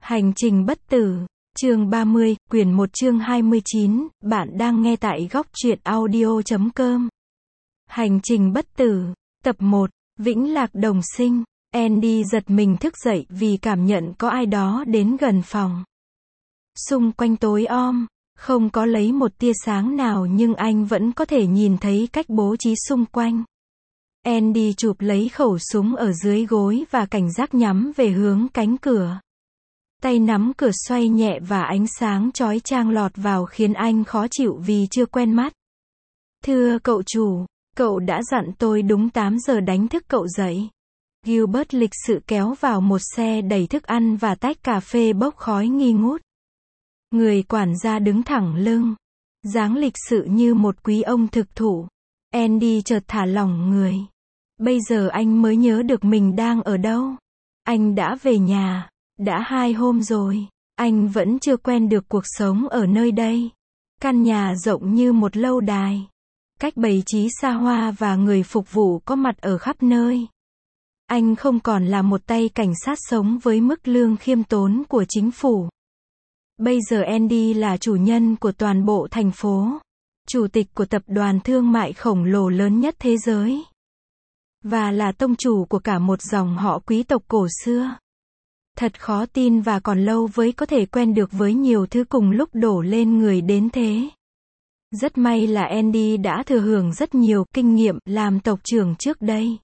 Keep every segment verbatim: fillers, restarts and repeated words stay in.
Hành trình bất tử, chương ba mươi, quyển một chương hai mươi chín, bạn đang nghe tại góc truyện audio chấm com. Hành trình bất tử, tập một, Vĩnh Lạc Đồng Sinh. Andy giật mình thức dậy vì cảm nhận có ai đó đến gần phòng. Xung quanh tối om, không có lấy một tia sáng nào nhưng anh vẫn có thể nhìn thấy cách bố trí xung quanh. Andy chụp lấy khẩu súng ở dưới gối và cảnh giác nhắm về hướng cánh cửa. Tay nắm cửa xoay nhẹ và ánh sáng chói chang lọt vào khiến anh khó chịu vì chưa quen mắt. Thưa cậu chủ, cậu đã dặn tôi đúng tám giờ đánh thức cậu dậy. Gilbert lịch sự kéo vào một xe đầy thức ăn và tách cà phê bốc khói nghi ngút. Người quản gia đứng thẳng lưng, dáng lịch sự như một quý ông thực thụ. Andy chợt thả lỏng người. Bây giờ anh mới nhớ được mình đang ở đâu. Anh đã về nhà. Đã hai hôm rồi, anh vẫn chưa quen được cuộc sống ở nơi đây. Căn nhà rộng như một lâu đài. Cách bày trí xa hoa và người phục vụ có mặt ở khắp nơi. Anh không còn là một tay cảnh sát sống với mức lương khiêm tốn của chính phủ. Bây giờ Andy là chủ nhân của toàn bộ thành phố. Chủ tịch của tập đoàn thương mại khổng lồ lớn nhất thế giới. Và là tông chủ của cả một dòng họ quý tộc cổ xưa. Thật khó tin và còn lâu với có thể quen được với nhiều thứ cùng lúc đổ lên người đến thế. Rất may là Andy đã thừa hưởng rất nhiều kinh nghiệm làm tộc trưởng trước đây.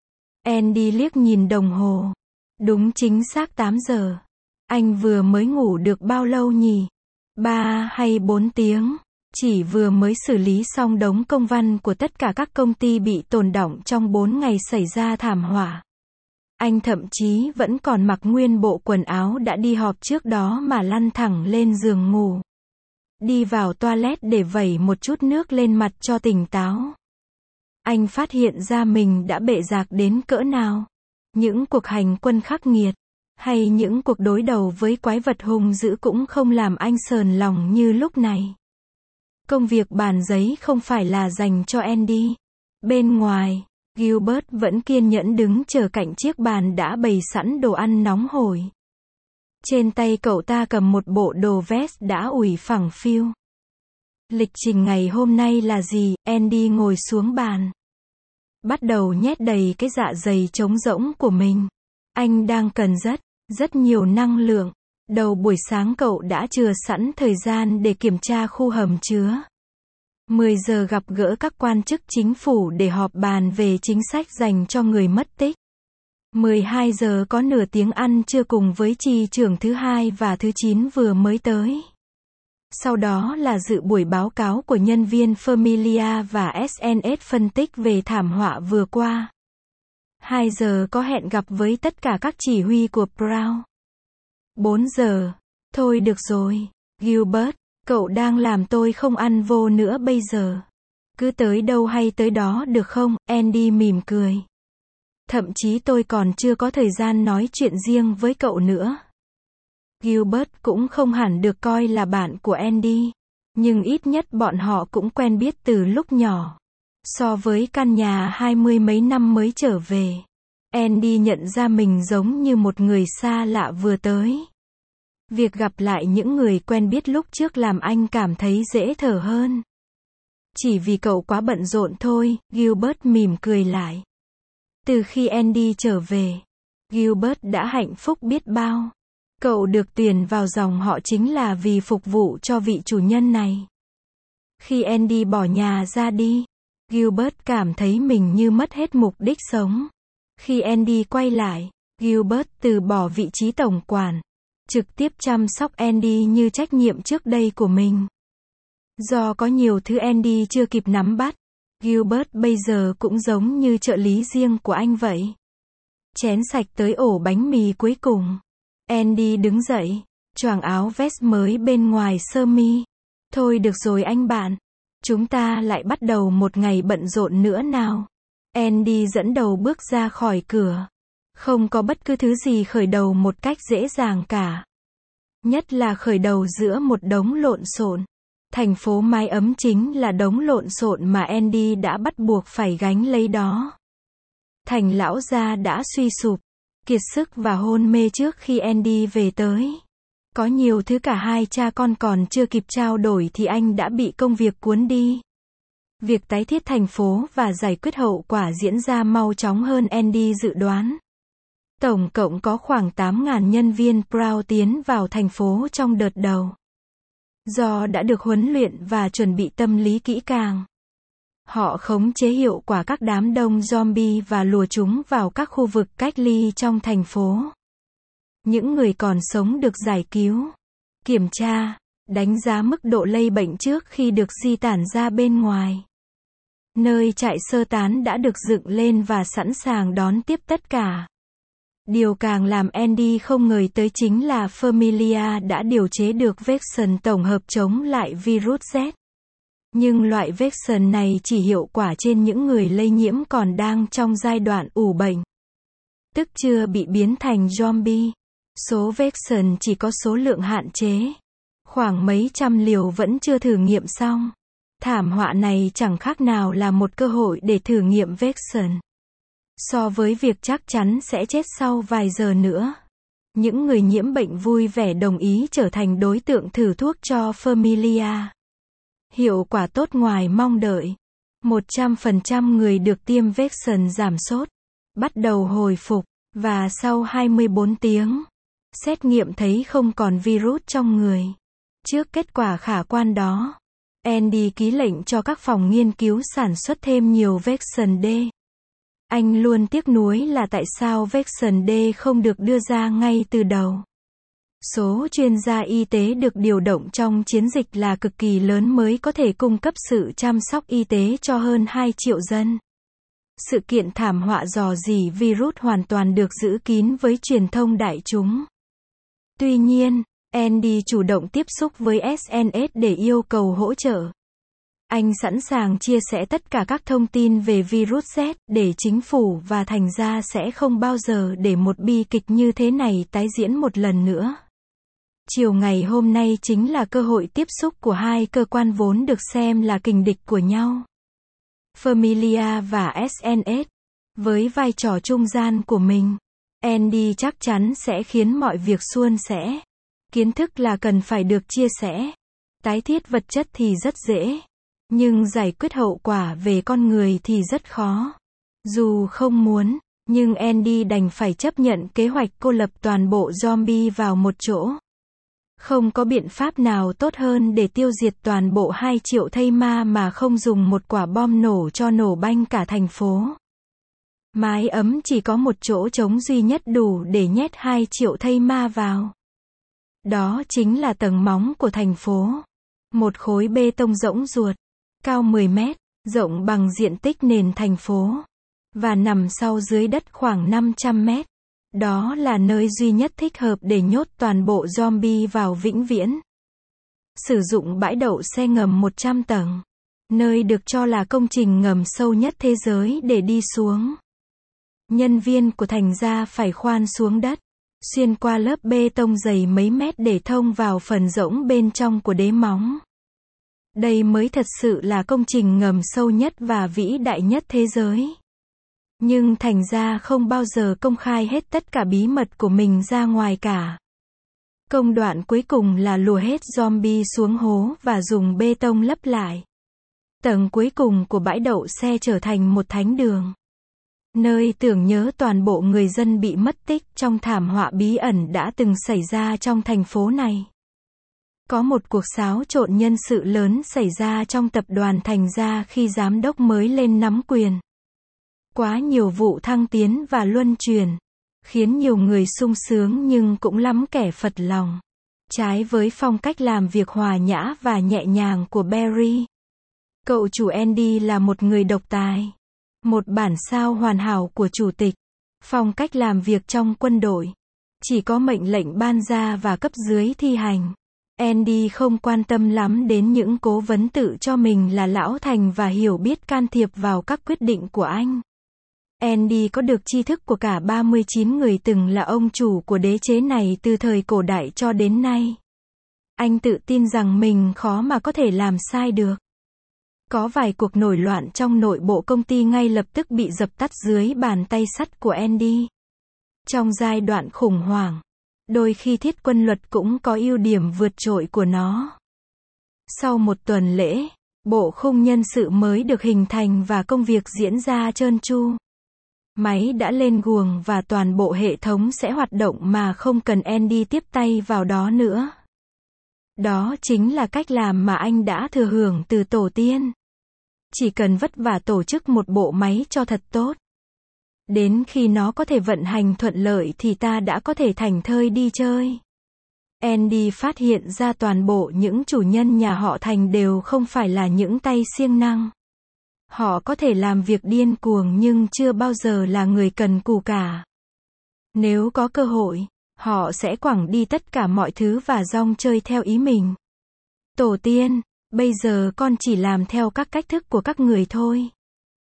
Andy liếc nhìn đồng hồ. Đúng chính xác tám giờ. Anh vừa mới ngủ được bao lâu nhỉ? Ba hay bốn tiếng. Chỉ vừa mới xử lý xong đống công văn của tất cả các công ty bị tồn đọng trong bốn ngày xảy ra thảm họa. Anh thậm chí vẫn còn mặc nguyên bộ quần áo đã đi họp trước đó mà lăn thẳng lên giường ngủ. Đi vào toilet để vẩy một chút nước lên mặt cho tỉnh táo. Anh phát hiện ra mình đã bệ rạc đến cỡ nào. Những cuộc hành quân khắc nghiệt, hay những cuộc đối đầu với quái vật hung dữ cũng không làm anh sờn lòng như lúc này. Công việc bàn giấy không phải là dành cho Andy. Bên ngoài, Gilbert vẫn kiên nhẫn đứng chờ cạnh chiếc bàn đã bày sẵn đồ ăn nóng hổi. Trên tay cậu ta cầm một bộ đồ vest đã ủi phẳng phiu. Lịch trình ngày hôm nay là gì? Andy ngồi xuống bàn. Bắt đầu nhét đầy cái dạ dày trống rỗng của mình. Anh đang cần rất, rất nhiều năng lượng. Đầu buổi sáng cậu đã chừa sẵn thời gian để kiểm tra khu hầm chứa. mười giờ gặp gỡ các quan chức chính phủ để họp bàn về chính sách dành cho người mất tích. mười hai giờ có nửa tiếng ăn trưa cùng với chi trưởng thứ hai và thứ chín vừa mới tới. Sau đó là dự buổi báo cáo của nhân viên Familia và ét en ét phân tích về thảm họa vừa qua. hai giờ có hẹn gặp với tất cả các chỉ huy của Brown. bốn giờ. Thôi được rồi, Gilbert. Cậu đang làm tôi không ăn vô nữa bây giờ. Cứ tới đâu hay tới đó được không? Andy mỉm cười. Thậm chí tôi còn chưa có thời gian nói chuyện riêng với cậu nữa. Gilbert cũng không hẳn được coi là bạn của Andy. Nhưng ít nhất bọn họ cũng quen biết từ lúc nhỏ. So với căn nhà hai mươi mấy năm mới trở về, Andy nhận ra mình giống như một người xa lạ vừa tới. Việc gặp lại những người quen biết lúc trước làm anh cảm thấy dễ thở hơn. Chỉ vì cậu quá bận rộn thôi, Gilbert mỉm cười lại. Từ khi Andy trở về, Gilbert đã hạnh phúc biết bao. Cậu được tuyển vào dòng họ chính là vì phục vụ cho vị chủ nhân này. Khi Andy bỏ nhà ra đi, Gilbert cảm thấy mình như mất hết mục đích sống. Khi Andy quay lại, Gilbert từ bỏ vị trí tổng quản. Trực tiếp chăm sóc Andy như trách nhiệm trước đây của mình. Do có nhiều thứ Andy chưa kịp nắm bắt, Gilbert bây giờ cũng giống như trợ lý riêng của anh vậy. Chén sạch tới ổ bánh mì cuối cùng. Andy đứng dậy, choàng áo vest mới bên ngoài sơ mi. Thôi được rồi anh bạn. Chúng ta lại bắt đầu một ngày bận rộn nữa nào. Andy dẫn đầu bước ra khỏi cửa. Không có bất cứ thứ gì khởi đầu một cách dễ dàng cả. Nhất là khởi đầu giữa một đống lộn xộn. Thành phố mái ấm chính là đống lộn xộn mà Andy đã bắt buộc phải gánh lấy đó. Thành lão gia đã suy sụp, kiệt sức và hôn mê trước khi Andy về tới. Có nhiều thứ cả hai cha con còn chưa kịp trao đổi thì anh đã bị công việc cuốn đi. Việc tái thiết thành phố và giải quyết hậu quả diễn ra mau chóng hơn Andy dự đoán. Tổng cộng có khoảng tám nghìn nhân viên Proud tiến vào thành phố trong đợt đầu. Do đã được huấn luyện và chuẩn bị tâm lý kỹ càng, họ khống chế hiệu quả các đám đông zombie và lùa chúng vào các khu vực cách ly trong thành phố. Những người còn sống được giải cứu, kiểm tra, đánh giá mức độ lây bệnh trước khi được di tản ra bên ngoài. Nơi trại sơ tán đã được dựng lên và sẵn sàng đón tiếp tất cả. Điều càng làm Andy không ngờ tới chính là Familia đã điều chế được version tổng hợp chống lại virus Z. Nhưng loại version này chỉ hiệu quả trên những người lây nhiễm còn đang trong giai đoạn ủ bệnh, tức chưa bị biến thành zombie. Số version chỉ có số lượng hạn chế. Khoảng mấy trăm liều vẫn chưa thử nghiệm xong. Thảm họa này chẳng khác nào là một cơ hội để thử nghiệm version. So với việc chắc chắn sẽ chết sau vài giờ nữa. Những người nhiễm bệnh vui vẻ đồng ý trở thành đối tượng thử thuốc cho Familia. Hiệu quả tốt ngoài mong đợi. một trăm phần trăm người được tiêm version giảm sốt, bắt đầu hồi phục, và sau hai mươi bốn tiếng, xét nghiệm thấy không còn virus trong người. Trước kết quả khả quan đó, Andy ký lệnh cho các phòng nghiên cứu sản xuất thêm nhiều version D. Anh luôn tiếc nuối là tại sao version D không được đưa ra ngay từ đầu. Số chuyên gia y tế được điều động trong chiến dịch là cực kỳ lớn mới có thể cung cấp sự chăm sóc y tế cho hơn hai triệu dân. Sự kiện thảm họa rò rỉ virus hoàn toàn được giữ kín với truyền thông đại chúng. Tuy nhiên, Andy chủ động tiếp xúc với ét en ét để yêu cầu hỗ trợ. Anh sẵn sàng chia sẻ tất cả các thông tin về virus Z để chính phủ và thành ra sẽ không bao giờ để một bi kịch như thế này tái diễn một lần nữa. Chiều ngày hôm nay chính là cơ hội tiếp xúc của hai cơ quan vốn được xem là kình địch của nhau. Familia và ét en ét. Với vai trò trung gian của mình, Andy chắc chắn sẽ khiến mọi việc suôn sẻ. Kiến thức là cần phải được chia sẻ. Tái thiết vật chất thì rất dễ. Nhưng giải quyết hậu quả về con người thì rất khó. Dù không muốn, nhưng Andy đành phải chấp nhận kế hoạch cô lập toàn bộ zombie vào một chỗ. Không có biện pháp nào tốt hơn để tiêu diệt toàn bộ hai triệu thây ma mà không dùng một quả bom nổ cho nổ banh cả thành phố. Mái ấm chỉ có một chỗ trống duy nhất đủ để nhét hai triệu thây ma vào. Đó chính là tầng móng của thành phố. Một khối bê tông rỗng ruột, cao mười mét, rộng bằng diện tích nền thành phố, và nằm sâu dưới đất khoảng năm trăm mét. Đó là nơi duy nhất thích hợp để nhốt toàn bộ zombie vào vĩnh viễn. Sử dụng bãi đậu xe ngầm một trăm tầng, nơi được cho là công trình ngầm sâu nhất thế giới để đi xuống. Nhân viên của thành ra phải khoan xuống đất, xuyên qua lớp bê tông dày mấy mét để thông vào phần rỗng bên trong của đế móng. Đây mới thật sự là công trình ngầm sâu nhất và vĩ đại nhất thế giới. Nhưng thành ra không bao giờ công khai hết tất cả bí mật của mình ra ngoài cả. Công đoạn cuối cùng là lùa hết zombie xuống hố và dùng bê tông lấp lại. Tầng cuối cùng của bãi đậu xe trở thành một thánh đường, nơi tưởng nhớ toàn bộ người dân bị mất tích trong thảm họa bí ẩn đã từng xảy ra trong thành phố này. Có một cuộc xáo trộn nhân sự lớn xảy ra trong tập đoàn thành ra khi giám đốc mới lên nắm quyền. Quá nhiều vụ thăng tiến và luân chuyển, khiến nhiều người sung sướng nhưng cũng lắm kẻ phật lòng. Trái với phong cách làm việc hòa nhã và nhẹ nhàng của Barry, cậu chủ Andy là một người độc tài. Một bản sao hoàn hảo của chủ tịch. Phong cách làm việc trong quân đội, chỉ có mệnh lệnh ban ra và cấp dưới thi hành. Andy không quan tâm lắm đến những cố vấn tự cho mình là lão thành và hiểu biết can thiệp vào các quyết định của anh. Andy có được tri thức của cả ba mươi chín người từng là ông chủ của đế chế này từ thời cổ đại cho đến nay. Anh tự tin rằng mình khó mà có thể làm sai được. Có vài cuộc nổi loạn trong nội bộ công ty ngay lập tức bị dập tắt dưới bàn tay sắt của Andy. Trong giai đoạn khủng hoảng, Đôi khi thiết quân luật cũng có ưu điểm vượt trội của nó. Sau một tuần lễ, bộ khung nhân sự mới được hình thành và công việc diễn ra trơn tru. Máy đã lên guồng và toàn bộ hệ thống sẽ hoạt động mà không cần Andy tiếp tay vào đó nữa. Đó chính là cách làm mà anh đã thừa hưởng từ tổ tiên. Chỉ cần vất vả tổ chức một bộ máy cho thật tốt. Đến khi nó có thể vận hành thuận lợi thì ta đã có thể thảnh thơi đi chơi. Andy phát hiện ra toàn bộ những chủ nhân nhà họ Thành đều không phải là những tay siêng năng. Họ có thể làm việc điên cuồng nhưng chưa bao giờ là người cần cù cả. Nếu có cơ hội, họ sẽ quẳng đi tất cả mọi thứ và rong chơi theo ý mình. Tổ tiên, bây giờ con chỉ làm theo các cách thức của các người thôi.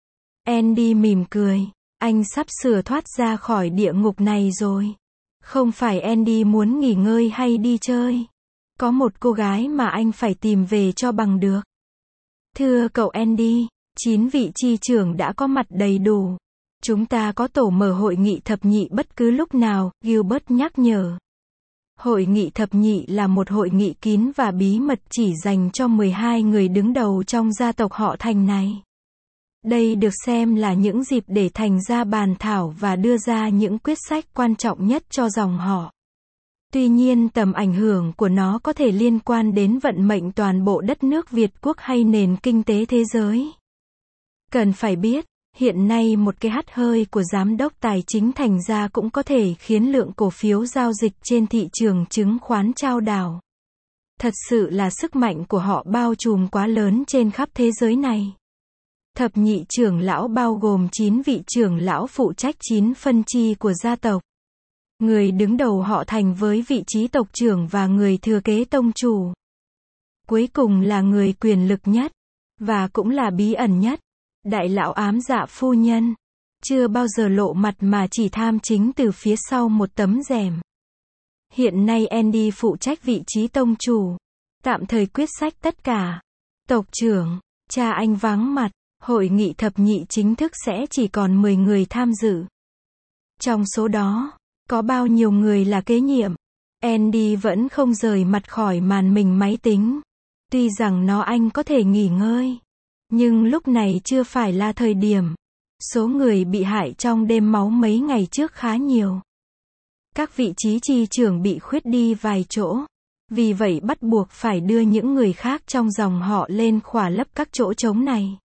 Andy mỉm cười. Anh sắp sửa thoát ra khỏi địa ngục này rồi. Không phải Andy muốn nghỉ ngơi hay đi chơi. Có một cô gái mà anh phải tìm về cho bằng được. Thưa cậu Andy, chín vị chi trưởng đã có mặt đầy đủ. Chúng ta có tổ mở hội nghị thập nhị bất cứ lúc nào, Gilbert nhắc nhở. Hội nghị thập nhị là một hội nghị kín và bí mật chỉ dành cho mười hai người đứng đầu trong gia tộc họ Thành này. Đây được xem là những dịp để Thành ra bàn thảo và đưa ra những quyết sách quan trọng nhất cho dòng họ. Tuy nhiên tầm ảnh hưởng của nó có thể liên quan đến vận mệnh toàn bộ đất nước Việt Quốc hay nền kinh tế thế giới. Cần phải biết, hiện nay một cái hắt hơi của giám đốc tài chính Thành ra cũng có thể khiến lượng cổ phiếu giao dịch trên thị trường chứng khoán chao đảo. Thật sự là sức mạnh của họ bao trùm quá lớn trên khắp thế giới này. Thập nhị trưởng lão bao gồm chín vị trưởng lão phụ trách chín phân chi của gia tộc. Người đứng đầu họ Thành với vị trí tộc trưởng và người thừa kế tông chủ. Cuối cùng là người quyền lực nhất, và cũng là bí ẩn nhất, đại lão ám dạ phu nhân. Chưa bao giờ lộ mặt mà chỉ tham chính từ phía sau một tấm rèm. Hiện nay Andy phụ trách vị trí tông chủ. Tạm thời quyết sách tất cả. Tộc trưởng, cha anh vắng mặt. Hội nghị thập nhị chính thức sẽ chỉ còn mười người tham dự. Trong số đó, có bao nhiêu người là kế nhiệm? Andy vẫn không rời mặt khỏi màn mình máy tính. Tuy rằng nó anh có thể nghỉ ngơi. Nhưng lúc này chưa phải là thời điểm. Số người bị hại trong đêm máu mấy ngày trước khá nhiều. Các vị trí chi trưởng bị khuyết đi vài chỗ. Vì vậy bắt buộc phải đưa những người khác trong dòng họ lên khỏa lấp các chỗ trống này.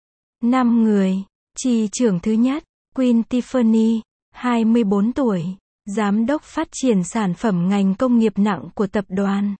năm người. Chi trưởng thứ nhất, Queen Tiffany, hai mươi bốn tuổi, giám đốc phát triển sản phẩm ngành công nghiệp nặng của tập đoàn.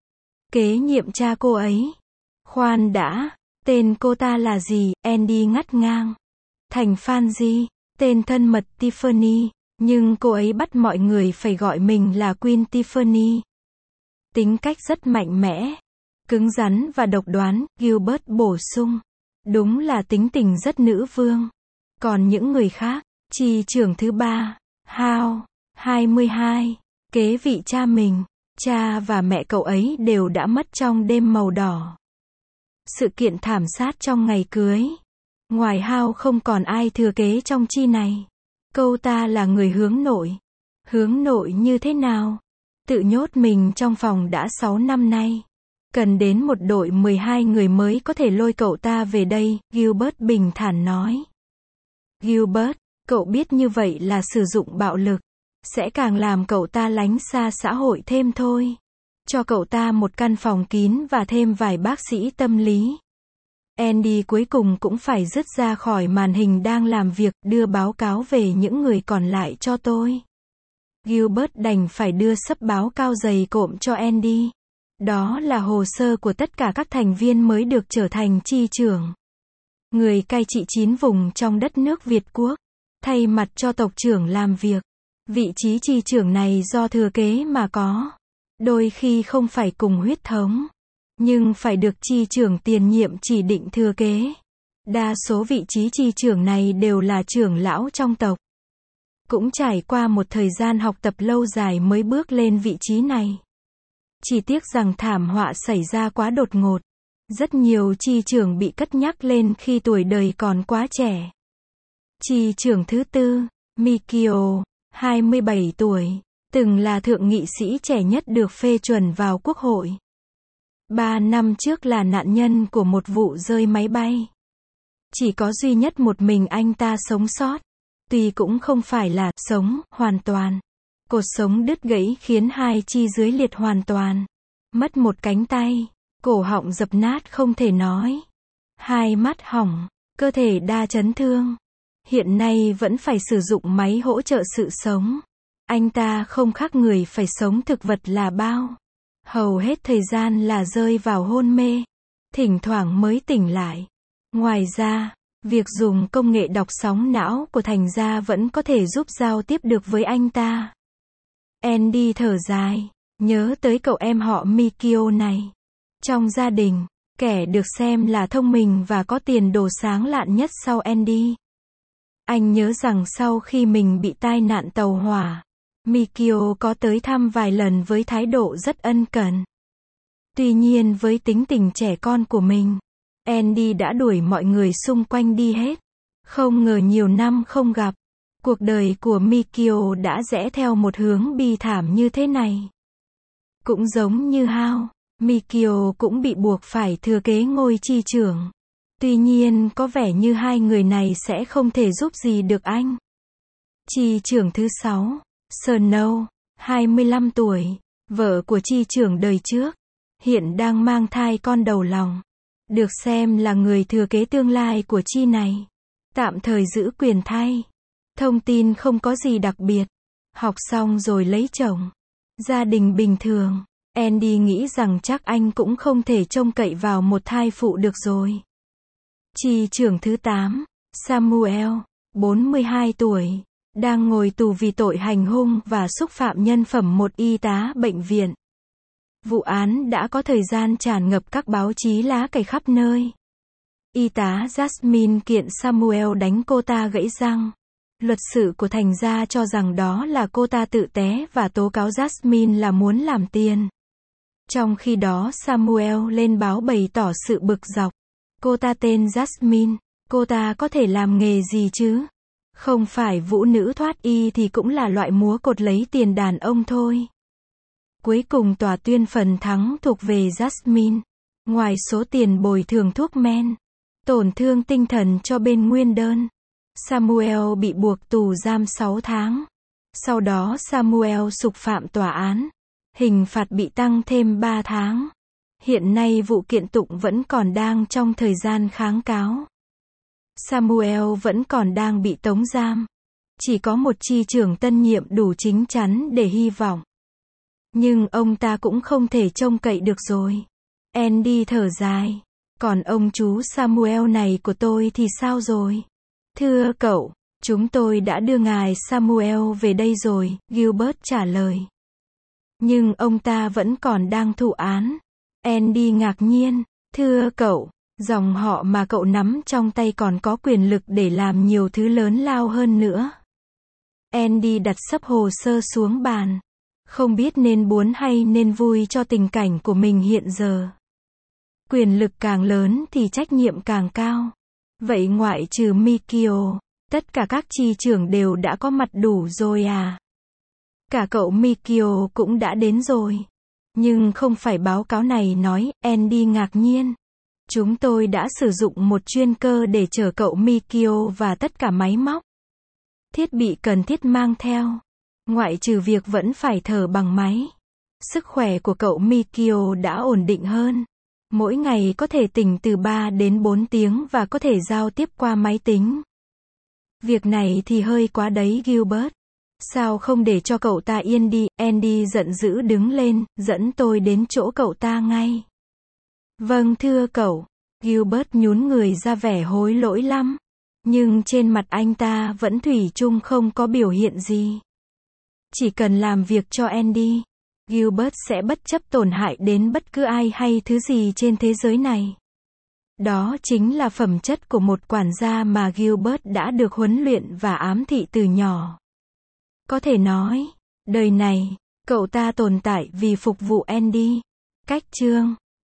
Kế nhiệm cha cô ấy. Khoan đã, tên cô ta là gì? Andy ngắt ngang. Thành Fanzi, tên thân mật Tiffany, nhưng cô ấy bắt mọi người phải gọi mình là Queen Tiffany. Tính cách rất mạnh mẽ, cứng rắn và độc đoán, Gilbert bổ sung. Đúng là tính tình rất nữ vương. Còn những người khác, chi trưởng thứ ba, Hao, hai mươi hai, kế vị cha mình, cha và mẹ cậu ấy đều đã mất trong đêm màu đỏ. Sự kiện thảm sát trong ngày cưới. Ngoài Hao không còn ai thừa kế trong chi này. Cô ta là người hướng nội. Hướng nội như thế nào? Tự nhốt mình trong phòng đã sáu năm nay. Cần đến một đội mười hai người mới có thể lôi cậu ta về đây, Gilbert bình thản nói. Gilbert, cậu biết như vậy là sử dụng bạo lực. Sẽ càng làm cậu ta lánh xa xã hội thêm thôi. Cho cậu ta một căn phòng kín và thêm vài bác sĩ tâm lý. Andy cuối cùng cũng phải dứt ra khỏi màn hình đang làm việc, đưa báo cáo về những người còn lại cho tôi. Gilbert đành phải đưa xấp báo cao dày cộm cho Andy. Đó là hồ sơ của tất cả các thành viên mới được trở thành chi trưởng. Người cai trị chín vùng trong đất nước Việt Quốc. Thay mặt cho tộc trưởng làm việc. Vị trí chi trưởng này do thừa kế mà có. Đôi khi không phải cùng huyết thống. Nhưng phải được chi trưởng tiền nhiệm chỉ định thừa kế. Đa số vị trí chi trưởng này đều là trưởng lão trong tộc. Cũng trải qua một thời gian học tập lâu dài mới bước lên vị trí này. Chỉ tiếc rằng thảm họa xảy ra quá đột ngột. Rất nhiều chi trưởng bị cất nhắc lên khi tuổi đời còn quá trẻ. Chi trưởng thứ tư, Mikio, hai mươi bảy tuổi, từng là thượng nghị sĩ trẻ nhất được phê chuẩn vào Quốc hội. Ba năm trước là nạn nhân của một vụ rơi máy bay. Chỉ có duy nhất một mình anh ta sống sót. Tuy cũng không phải là sống hoàn toàn. Cột sống đứt gãy khiến hai chi dưới liệt hoàn toàn. Mất một cánh tay. Cổ họng dập nát không thể nói. Hai mắt hỏng. Cơ thể đa chấn thương. Hiện nay vẫn phải sử dụng máy hỗ trợ sự sống. Anh ta không khác người phải sống thực vật là bao. Hầu hết thời gian là rơi vào hôn mê. Thỉnh thoảng mới tỉnh lại. Ngoài ra, việc dùng công nghệ đọc sóng não của thành ra vẫn có thể giúp giao tiếp được với anh ta. Andy thở dài, nhớ tới cậu em họ Mikio này. Trong gia đình, kẻ được xem là thông minh và có tiền đồ sáng lạn nhất sau Andy. Anh nhớ rằng sau khi mình bị tai nạn tàu hỏa, Mikio có tới thăm vài lần với thái độ rất ân cần. Tuy nhiên với tính tình trẻ con của mình, Andy đã đuổi mọi người xung quanh đi hết. Không ngờ nhiều năm không gặp, cuộc đời của Mikio đã rẽ theo một hướng bi thảm như thế này. Cũng giống như Hao, Mikio cũng bị buộc phải thừa kế ngôi chi trưởng. Tuy nhiên có vẻ như hai người này sẽ không thể giúp gì được anh. Chi trưởng thứ sáu, Snow, hai mươi lăm tuổi, vợ của chi trưởng đời trước, hiện đang mang thai con đầu lòng. Được xem là người thừa kế tương lai của chi này. Tạm thời giữ quyền thay. Thông tin không có gì đặc biệt. Học xong rồi lấy chồng. Gia đình bình thường. Andy nghĩ rằng chắc anh cũng không thể trông cậy vào một thai phụ được rồi. Chi trưởng thứ tám, Samuel, bốn mươi hai tuổi, đang ngồi tù vì tội hành hung và xúc phạm nhân phẩm một y tá bệnh viện. Vụ án đã có thời gian tràn ngập các báo chí lá cày khắp nơi. Y tá Jasmine kiện Samuel đánh cô ta gãy răng. Luật sư của thành gia cho rằng đó là cô ta tự té và tố cáo Jasmine là muốn làm tiền. Trong khi đó Samuel lên báo bày tỏ sự bực dọc. Cô ta tên Jasmine, cô ta có thể làm nghề gì chứ? Không phải vũ nữ thoát y thì cũng là loại múa cột lấy tiền đàn ông thôi. Cuối cùng tòa tuyên phần thắng thuộc về Jasmine. Ngoài số tiền bồi thường thuốc men, tổn thương tinh thần cho bên nguyên đơn, Samuel bị buộc tù giam sáu tháng. Sau đó Samuel sục phạm tòa án. Hình phạt bị tăng thêm ba tháng. Hiện nay vụ kiện tụng vẫn còn đang trong thời gian kháng cáo. Samuel vẫn còn đang bị tống giam. Chỉ có một chi trưởng tân nhiệm đủ chín chắn để hy vọng. Nhưng ông ta cũng không thể trông cậy được rồi. Andy thở dài. Còn ông chú Samuel này của tôi thì sao rồi? Thưa cậu, chúng tôi đã đưa ngài Samuel về đây rồi, Gilbert trả lời. Nhưng ông ta vẫn còn đang thụ án. Andy ngạc nhiên. Thưa cậu, dòng họ mà cậu nắm trong tay còn có quyền lực để làm nhiều thứ lớn lao hơn nữa. Andy đặt sấp hồ sơ xuống bàn. Không biết nên buồn hay nên vui cho tình cảnh của mình hiện giờ. Quyền lực càng lớn thì trách nhiệm càng cao. Vậy ngoại trừ Mikio, tất cả các chi trưởng đều đã có mặt đủ rồi à? Cả cậu Mikio cũng đã đến rồi. Nhưng không phải báo cáo này nói, Andy ngạc nhiên. Chúng tôi đã sử dụng một chuyên cơ để chở cậu Mikio và tất cả máy móc. Thiết bị cần thiết mang theo. Ngoại trừ việc vẫn phải thở bằng máy. Sức khỏe của cậu Mikio đã ổn định hơn. Mỗi ngày có thể tỉnh từ ba đến bốn tiếng và có thể giao tiếp qua máy tính. Việc này thì hơi quá đấy Gilbert. Sao không để cho cậu ta yên đi? Andy giận dữ đứng lên, dẫn tôi đến chỗ cậu ta ngay. Vâng thưa cậu. Gilbert nhún người ra vẻ hối lỗi lắm. Nhưng trên mặt anh ta vẫn thủy chung không có biểu hiện gì. Chỉ cần làm việc cho Andy, Gilbert sẽ bất chấp tổn hại đến bất cứ ai hay thứ gì trên thế giới này. Đó chính là phẩm chất của một quản gia mà Gilbert đã được huấn luyện và ám thị từ nhỏ. Có thể nói, đời này, cậu ta tồn tại vì phục vụ Andy. Cách chương